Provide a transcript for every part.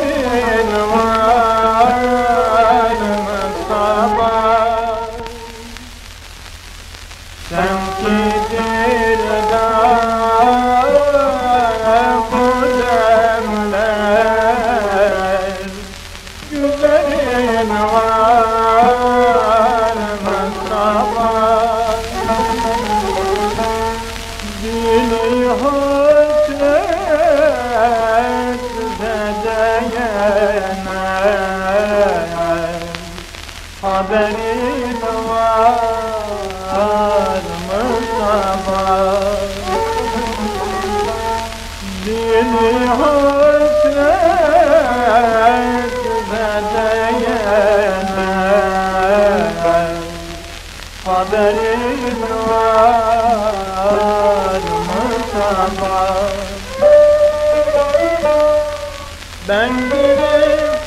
var Mustafa, sen ki dilden kudemler, güzelin var Mustafa, dili hasret zedeyener, haberin var Mustafa, dili hasret zedeyener, haberin var Mustafa. Ben girip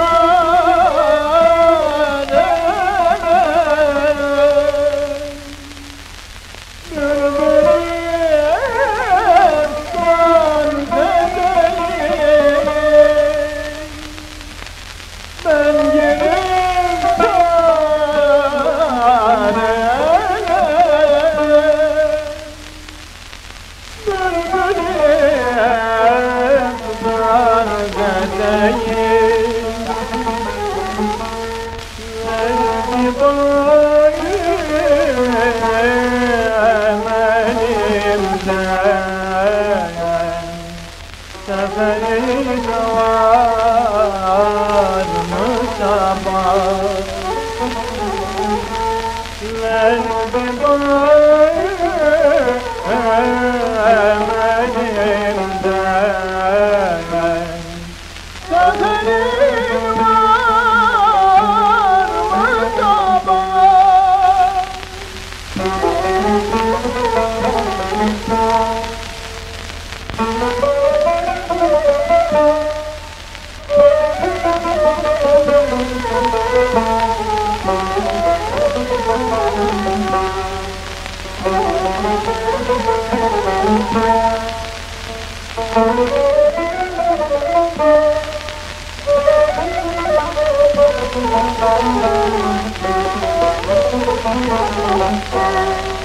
ben girip seferin var Mustafa, ver bir emelimden, seferin var Mustafa. Thank you.